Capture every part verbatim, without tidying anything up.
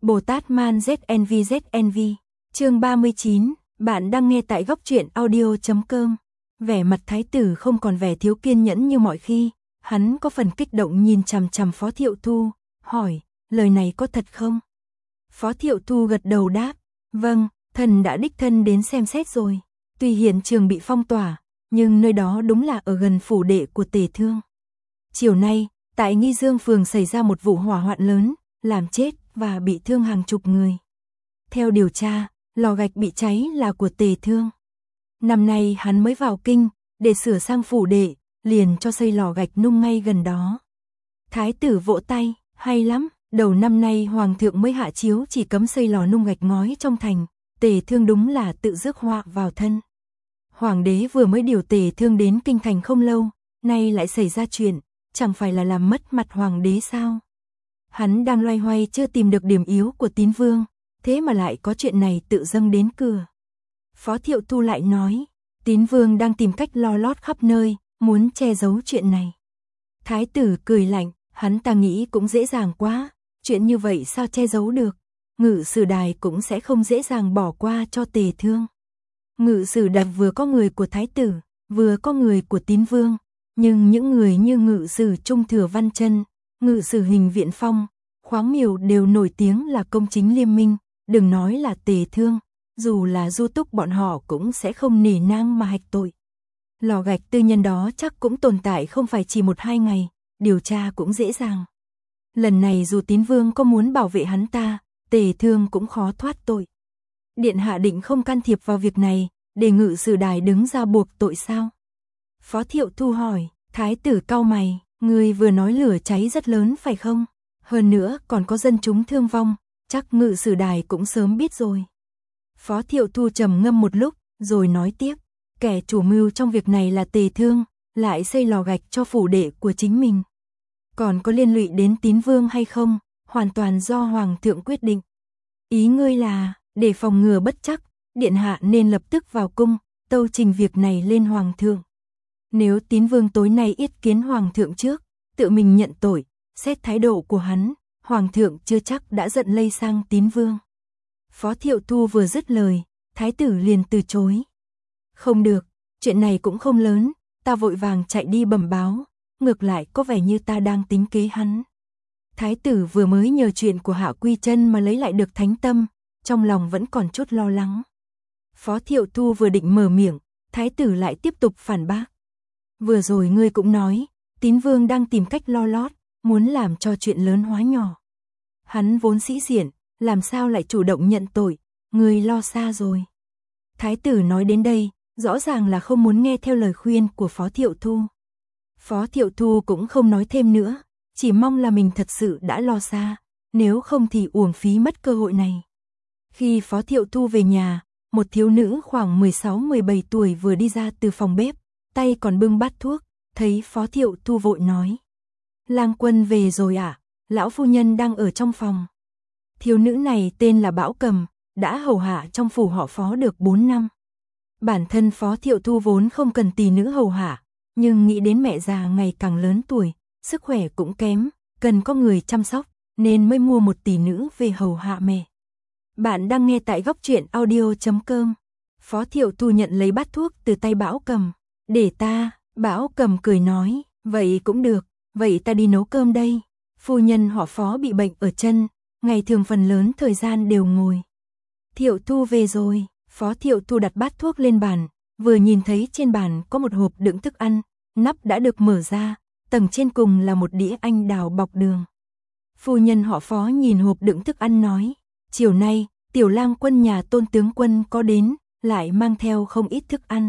Bồ Tát Man Z N V Z N V, chương ba mươi chín, bạn đang nghe tại góc truyện audio chấm com. Vẻ mặt thái tử không còn vẻ thiếu kiên nhẫn như mọi khi, hắn có phần kích động nhìn chằm chằm Phó Thiệu Thu, hỏi, lời này có thật không? Phó Thiệu Thu gật đầu đáp, vâng, thần đã đích thân đến xem xét rồi. Tuy hiện trường bị phong tỏa, nhưng nơi đó đúng là ở gần phủ đệ của Tề Thương. Chiều nay, tại Nghi Dương phường xảy ra một vụ hỏa hoạn lớn, làm chết và bị thương hàng chục người. Theo điều tra, lò gạch bị cháy là của Tề Thương. Năm nay hắn mới vào kinh, để sửa sang phủ đệ, liền cho xây lò gạch nung ngay gần đó. Thái tử vỗ tay, hay lắm, đầu năm nay hoàng thượng mới hạ chiếu chỉ cấm xây lò nung gạch ngói trong thành, Tề Thương đúng là tự rước họa vào thân. Hoàng đế vừa mới điều Tề Thương đến kinh thành không lâu, nay lại xảy ra chuyện, chẳng phải là làm mất mặt hoàng đế sao? Hắn đang loay hoay chưa tìm được điểm yếu của Tín Vương, thế mà lại có chuyện này tự dâng đến cửa. Phó Thiệu Thu lại nói, Tín Vương đang tìm cách lo lót khắp nơi, muốn che giấu chuyện này. Thái tử cười lạnh, hắn ta nghĩ cũng dễ dàng quá, chuyện như vậy sao che giấu được, Ngự Sử Đài cũng sẽ không dễ dàng bỏ qua cho Tề Thương. Ngự Sử Đài vừa có người của Thái tử, vừa có người của Tín Vương, nhưng những người như Ngự Sử Trung Thừa Văn Chân, Ngự Sử Hình Viện Phong, Khoáng Miểu đều nổi tiếng là công chính liêm minh, đừng nói là Tề Thương, dù là Du Túc bọn họ cũng sẽ không nể nang mà hạch tội. Lò gạch tư nhân đó chắc cũng tồn tại không phải chỉ một hai ngày, điều tra cũng dễ dàng. Lần này dù Tín Vương có muốn bảo vệ hắn ta, Tề Thương cũng khó thoát tội. Điện hạ định không can thiệp vào việc này, để Ngự Sử Đài đứng ra buộc tội sao? Phó Thiệu Thu hỏi, thái tử cau mày, người vừa nói lửa cháy rất lớn phải không? Hơn nữa còn có dân chúng thương vong, chắc Ngự Sử Đài cũng sớm biết rồi. Phó Thiệu Thu trầm ngâm một lúc, rồi nói tiếp, kẻ chủ mưu trong việc này là Tề Thương, lại xây lò gạch cho phủ đệ của chính mình. Còn có liên lụy đến Tín Vương hay không, hoàn toàn do Hoàng thượng quyết định. Ý ngươi là, để phòng ngừa bất chắc, điện hạ nên lập tức vào cung, tâu trình việc này lên Hoàng thượng. Nếu Tín Vương tối nay yết kiến Hoàng thượng trước, tự mình nhận tội, xét thái độ của hắn, Hoàng thượng chưa chắc đã giận lây sang Tín Vương. Phó Thiệu Thu vừa dứt lời, thái tử liền từ chối. Không được, chuyện này cũng không lớn, ta vội vàng chạy đi bẩm báo, ngược lại có vẻ như ta đang tính kế hắn. Thái tử vừa mới nhờ chuyện của Hạ Quy Chân mà lấy lại được thánh tâm, trong lòng vẫn còn chút lo lắng. Phó Thiệu Thu vừa định mở miệng, thái tử lại tiếp tục phản bác. Vừa rồi ngươi cũng nói, Tín Vương đang tìm cách lo lót, muốn làm cho chuyện lớn hóa nhỏ. Hắn vốn sĩ diện, làm sao lại chủ động nhận tội, ngươi lo xa rồi. Thái tử nói đến đây, rõ ràng là không muốn nghe theo lời khuyên của Phó Thiệu Thu. Phó Thiệu Thu cũng không nói thêm nữa, chỉ mong là mình thật sự đã lo xa, nếu không thì uổng phí mất cơ hội này. Khi Phó Thiệu Thu về nhà, một thiếu nữ khoảng mười sáu mười bảy tuổi vừa đi ra từ phòng bếp, tay còn bưng bát thuốc, thấy Phó Thiệu Thu vội nói. Lang quân về rồi ạ, à? Lão phu nhân đang ở trong phòng. Thiếu nữ này tên là Bảo Cầm, đã hầu hạ trong phủ họ Phó được bốn năm. Bản thân Phó Thiệu Thu vốn không cần tỷ nữ hầu hạ, nhưng nghĩ đến mẹ già ngày càng lớn tuổi, sức khỏe cũng kém, cần có người chăm sóc, nên mới mua một tỷ nữ về hầu hạ mẹ. Bạn đang nghe tại góc truyện audio chấm com. Phó Thiệu Thu nhận lấy bát thuốc từ tay Bảo Cầm. Để ta, Bảo Cầm cười nói, vậy cũng được, vậy ta đi nấu cơm đây. Phu nhân họ Phó bị bệnh ở chân, ngày thường phần lớn thời gian đều ngồi. Thiệu Thu về rồi, Phó Thiệu Thu đặt bát thuốc lên bàn, vừa nhìn thấy trên bàn có một hộp đựng thức ăn, nắp đã được mở ra, tầng trên cùng là một đĩa anh đào bọc đường. Phu nhân họ Phó nhìn hộp đựng thức ăn nói, chiều nay, tiểu lang quân nhà Tôn tướng quân có đến, lại mang theo không ít thức ăn.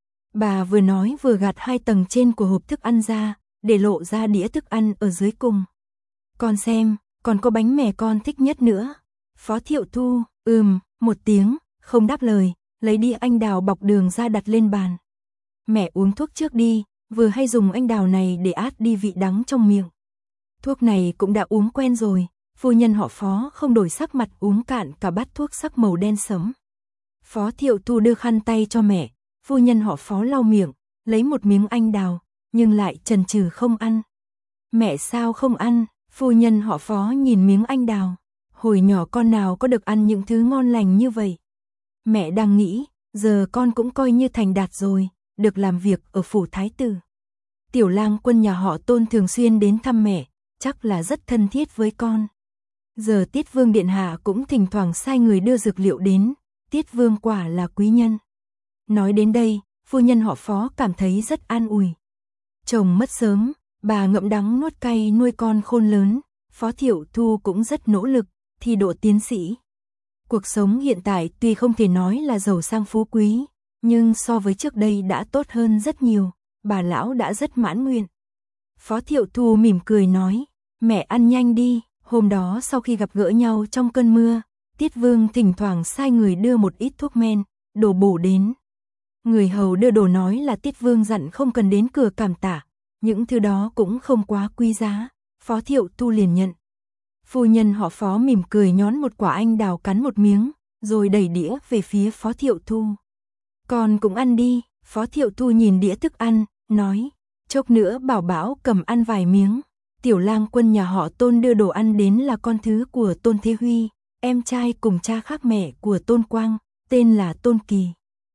Bà vừa nói vừa gạt hai tầng trên của hộp thức ăn ra, để lộ ra đĩa thức ăn ở dưới cùng. Con xem, còn có bánh mè con thích nhất nữa. Phó Thiệu Thu, ừm, một tiếng, không đáp lời, lấy đĩa anh đào bọc đường ra đặt lên bàn. Mẹ uống thuốc trước đi, vừa hay dùng anh đào này để át đi vị đắng trong miệng. Thuốc này cũng đã uống quen rồi, phu nhân họ Phó không đổi sắc mặt uống cạn cả bát thuốc sắc màu đen sẫm. Phó Thiệu Thu đưa khăn tay cho mẹ, phu nhân họ Phó lau miệng, lấy một miếng anh đào, nhưng lại chần chừ không ăn. Mẹ sao không ăn? Phu nhân họ Phó nhìn miếng anh đào. Hồi nhỏ con nào có được ăn những thứ ngon lành như vậy. Mẹ đang nghĩ, giờ con cũng coi như thành đạt rồi, được làm việc ở phủ thái tử. Tiểu lang quân nhà họ Tôn thường xuyên đến thăm mẹ, chắc là rất thân thiết với con. Giờ Tiết Vương điện hạ cũng thỉnh thoảng sai người đưa dược liệu đến, Tiết Vương quả là quý nhân. Nói đến đây, phu nhân họ Phó cảm thấy rất an ủi. Chồng mất sớm, bà ngậm đắng nuốt cay nuôi con khôn lớn, Phó Thiệu Thu cũng rất nỗ lực, thi đỗ tiến sĩ. Cuộc sống hiện tại tuy không thể nói là giàu sang phú quý, nhưng so với trước đây đã tốt hơn rất nhiều, bà lão đã rất mãn nguyện. Phó Thiệu Thu mỉm cười nói, mẹ ăn nhanh đi. Hôm đó sau khi gặp gỡ nhau trong cơn mưa, Tiết Vương thỉnh thoảng sai người đưa một ít thuốc men, đồ bổ đến. Người hầu đưa đồ nói là Tiết Vương dặn không cần đến cửa cảm tạ, những thứ đó cũng không quá quý giá, Phó Thiệu Thu liền nhận. Phu nhân họ Phó mỉm cười nhón một quả anh đào cắn một miếng, rồi đẩy đĩa về phía Phó Thiệu Thu. Con cũng ăn đi, Phó Thiệu Thu nhìn đĩa thức ăn, nói, chốc nữa bảo Bảo cầm ăn vài miếng. Tiểu lang quân nhà họ Tôn đưa đồ ăn đến là con thứ của Tôn Thế Huy, em trai cùng cha khác mẹ của Tôn Quang, tên là Tôn Kỳ.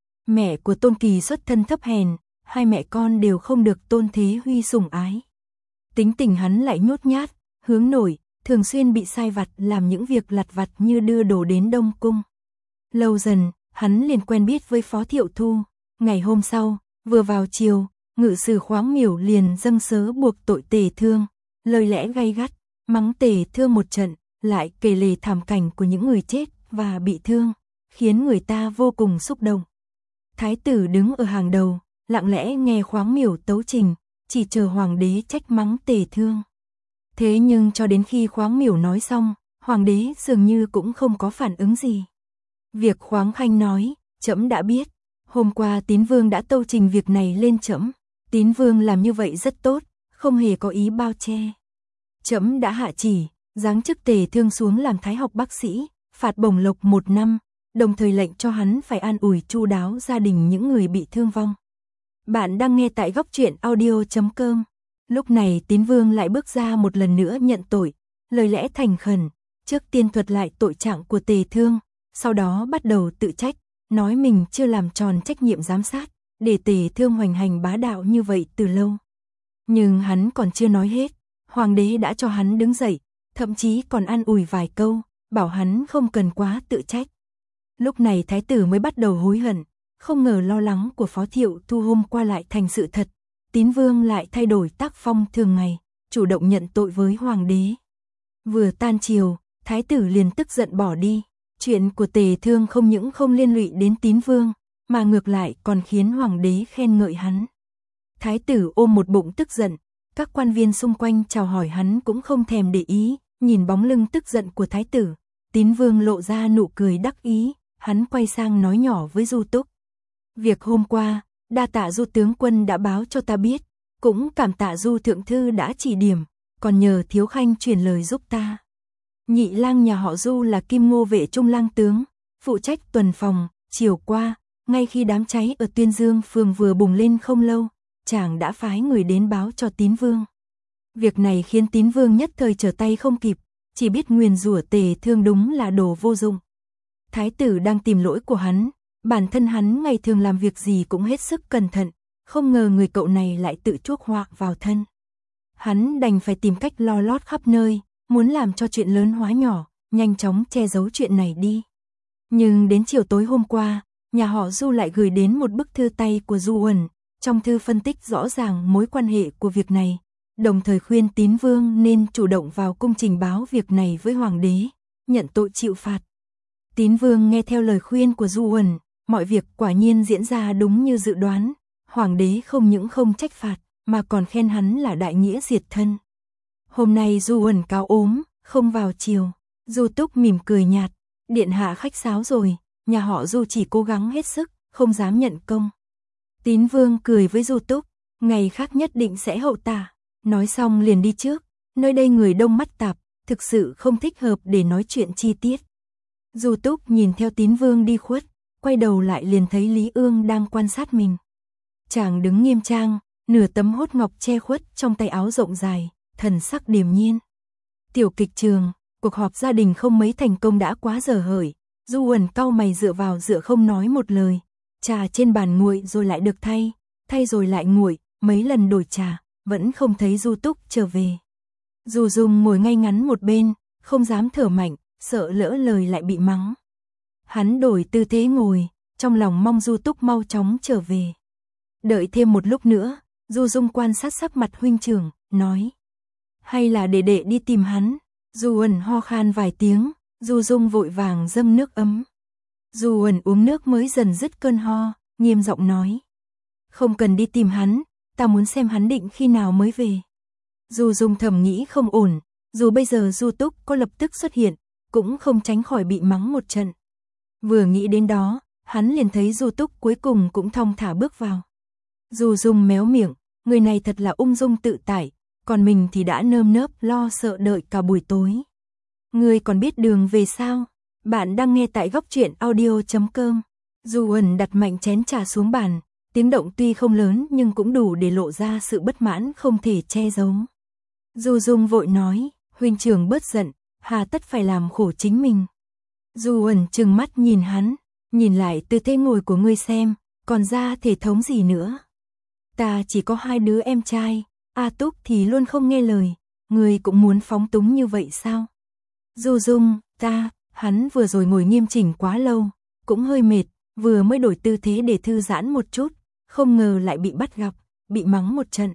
Mẹ của Tôn Kỳ xuất thân thấp hèn, hai mẹ con đều không được Tôn Thế Huy sủng ái. Tính tình hắn lại nhút nhát, hướng nội, thường xuyên bị sai vặt làm những việc lặt vặt như đưa đồ đến Đông Cung. Lâu dần, hắn liền quen biết với Phó Thiệu Thu. Ngày hôm sau, vừa vào chiều, ngự sử Khoáng Miểu liền dâng sớ buộc tội Tề Thương. Lời lẽ gay gắt, mắng Tề Thương một trận, lại kể lể thảm cảnh của những người chết và bị thương, khiến người ta vô cùng xúc động. Thái tử đứng ở hàng đầu, lặng lẽ nghe Khoáng Miểu tấu trình, chỉ chờ hoàng đế trách mắng Tề Thương. Thế nhưng cho đến khi Khoáng Miểu nói xong, hoàng đế dường như cũng không có phản ứng gì. Việc Khoáng Khanh nói, trẫm đã biết, hôm qua Tín Vương đã tâu trình việc này lên trẫm. Tín Vương làm như vậy rất tốt, không hề có ý bao che. Trẫm đã hạ chỉ, giáng chức Tề Thương xuống làm thái học bác sĩ, phạt bổng lộc một năm, đồng thời lệnh cho hắn phải an ủi chu đáo gia đình những người bị thương vong. Bạn đang nghe tại góc truyện audio chấm com. Lúc này Tín Vương lại bước ra một lần nữa nhận tội, lời lẽ thành khẩn, trước tiên thuật lại tội trạng của Tề Thương, sau đó bắt đầu tự trách, nói mình chưa làm tròn trách nhiệm giám sát, để Tề Thương hoành hành bá đạo như vậy từ lâu. Nhưng hắn còn chưa nói hết, hoàng đế đã cho hắn đứng dậy, thậm chí còn an ủi vài câu, bảo hắn không cần quá tự trách. Lúc này thái tử mới bắt đầu hối hận, không ngờ lo lắng của Phó Thiệu Thu hôm qua lại thành sự thật. Tín Vương lại thay đổi tác phong thường ngày, chủ động nhận tội với hoàng đế. Vừa tan chiều, thái tử liền tức giận bỏ đi. Chuyện của Tề Thương không những không liên lụy đến Tín Vương, mà ngược lại còn khiến hoàng đế khen ngợi hắn. Thái tử ôm một bụng tức giận, các quan viên xung quanh chào hỏi hắn cũng không thèm để ý, nhìn bóng lưng tức giận của thái tử. Tín Vương lộ ra nụ cười đắc ý, hắn quay sang nói nhỏ với Du Túc. Việc hôm qua, đa tạ Du tướng quân đã báo cho ta biết, cũng cảm tạ Du thượng thư đã chỉ điểm, còn nhờ Thiếu Khanh truyền lời giúp ta. Nhị lang nhà họ Du là Kim Ngô vệ trung lang tướng, phụ trách tuần phòng. Chiều qua, ngay khi đám cháy ở Tuyên Dương phường vừa bùng lên không lâu, chàng đã phái người đến báo cho Tín Vương. Việc này khiến Tín Vương nhất thời trở tay không kịp, chỉ biết nguyền rủa Tề Thương đúng là đồ vô dụng. Thái tử đang tìm lỗi của hắn, bản thân hắn ngày thường làm việc gì cũng hết sức cẩn thận, không ngờ người cậu này lại tự chuốc họa vào thân. Hắn đành phải tìm cách lo lót khắp nơi, muốn làm cho chuyện lớn hóa nhỏ, nhanh chóng che giấu chuyện này đi. Nhưng đến chiều tối hôm qua, nhà họ Du lại gửi đến một bức thư tay của Du Uẩn, trong thư phân tích rõ ràng mối quan hệ của việc này, đồng thời khuyên Tín Vương nên chủ động vào cung trình báo việc này với hoàng đế, nhận tội chịu phạt. Tín Vương nghe theo lời khuyên của Du Uẩn, mọi việc quả nhiên diễn ra đúng như dự đoán, hoàng đế không những không trách phạt, mà còn khen hắn là đại nghĩa diệt thân. Hôm nay Du Uẩn cáo ốm, không vào chiều, Du Túc mỉm cười nhạt, điện hạ khách sáo rồi, nhà họ Du chỉ cố gắng hết sức, không dám nhận công. Tín Vương cười với Du Túc, ngày khác nhất định sẽ hậu tả, nói xong liền đi trước, nơi đây người đông mắt tạp, thực sự không thích hợp để nói chuyện chi tiết. Du Túc nhìn theo Tín Vương đi khuất, quay đầu lại liền thấy Lý Ương đang quan sát mình. Chàng đứng nghiêm trang, nửa tấm hốt ngọc che khuất trong tay áo rộng dài, thần sắc điềm nhiên. Tiểu kịch trường, Cuộc họp gia đình không mấy thành công đã quá dở hởi. Du Uẩn cau mày dựa vào dựa không nói một lời. Trà trên bàn nguội rồi lại được thay, thay rồi lại nguội, mấy lần đổi trà, vẫn không thấy Du Túc trở về. Du Dung ngồi ngay ngắn một bên, không dám thở mạnh, sợ lỡ lời lại bị mắng. Hắn đổi tư thế ngồi, trong lòng mong Du Túc mau chóng trở về. Đợi thêm một lúc nữa, Du Dung quan sát sắc mặt huynh trưởng, nói. Hay là để đệ đi tìm hắn. Du Uẩn ho khan vài tiếng, Du Dung vội vàng dâng nước ấm. Du Uẩn uống nước mới dần dứt cơn ho, nghiêm giọng nói. Không cần đi tìm hắn, ta muốn xem hắn định khi nào mới về. Du Dung thầm nghĩ không ổn, dù bây giờ Du Túc có lập tức xuất hiện, cũng không tránh khỏi bị mắng một trận. Vừa nghĩ đến đó, hắn liền thấy Du Túc cuối cùng cũng thong thả bước vào. Du Dung méo miệng, người này thật là ung dung tự tại, còn mình thì đã nơm nớp lo sợ đợi cả buổi tối. Ngươi còn biết đường về sao? Bạn đang nghe tại góc truyện audio chấm com. Du Uẩn đặt mạnh chén trà xuống bàn, tiếng động tuy không lớn nhưng cũng đủ để lộ ra sự bất mãn không thể che giấu. Du Dung vội nói, huynh trưởng bớt giận, hà tất phải làm khổ chính mình. Du Uẩn trừng mắt nhìn hắn, nhìn lại tư thế ngồi của ngươi xem, còn ra thể thống gì nữa. Ta chỉ có hai đứa em trai, A Túc thì luôn không nghe lời, ngươi cũng muốn phóng túng như vậy sao? Du Dung, ta, hắn vừa rồi ngồi nghiêm chỉnh quá lâu, cũng hơi mệt, vừa mới đổi tư thế để thư giãn một chút, không ngờ lại bị bắt gặp, bị mắng một trận.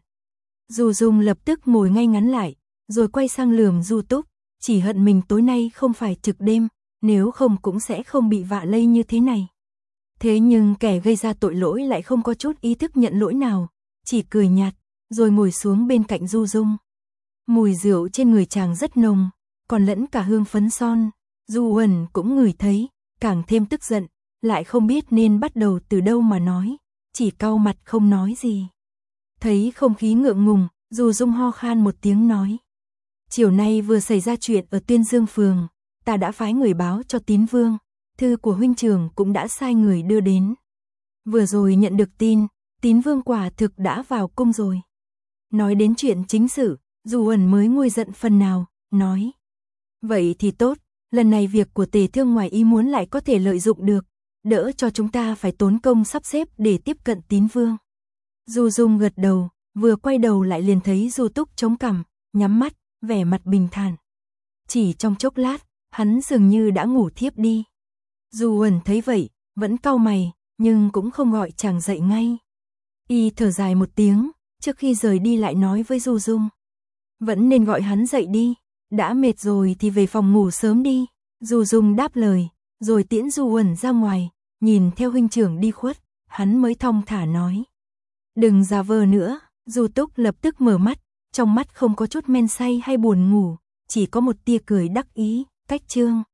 Du Dung lập tức ngồi ngay ngắn lại, rồi quay sang lườm Du Túc, chỉ hận mình tối nay không phải trực đêm, nếu không cũng sẽ không bị vạ lây như thế này. Thế nhưng kẻ gây ra tội lỗi lại không có chút ý thức nhận lỗi nào, chỉ cười nhạt, rồi ngồi xuống bên cạnh Du Dung. Mùi rượu trên người chàng rất nồng, còn lẫn cả hương phấn son. Du Uẩn cũng ngửi thấy, càng thêm tức giận, lại không biết nên bắt đầu từ đâu mà nói, chỉ cau mặt không nói gì. Thấy không khí ngượng ngùng, Du Dung ho khan một tiếng nói. Chiều nay vừa xảy ra chuyện ở Tuyên Dương Phường, ta đã phái người báo cho Tín Vương, thư của huynh trưởng cũng đã sai người đưa đến. Vừa rồi nhận được tin, Tín Vương quả thực đã vào cung rồi. Nói đến chuyện chính sự, Du Uẩn mới nguôi giận phần nào, nói. Vậy thì tốt, lần này việc của Tề Thương ngoài ý muốn lại có thể lợi dụng được, đỡ cho chúng ta phải tốn công sắp xếp để tiếp cận Tín Vương. Du Dung gật đầu, vừa quay đầu lại liền thấy Du Túc chống cằm, nhắm mắt, vẻ mặt bình thản. Chỉ trong chốc lát, hắn dường như đã ngủ thiếp đi. Du Uẩn thấy vậy, vẫn cau mày, nhưng cũng không gọi chàng dậy ngay. Y thở dài một tiếng, trước khi rời đi lại nói với Du Dung. Vẫn nên gọi hắn dậy đi, đã mệt rồi thì về phòng ngủ sớm đi. Du Dung đáp lời, rồi tiễn Du Uẩn ra ngoài, nhìn theo huynh trưởng đi khuất, hắn mới thong thả nói. Đừng giả vờ nữa. Du Túc lập tức mở mắt, trong mắt không có chút men say hay buồn ngủ, chỉ có một tia cười đắc ý, cách trương.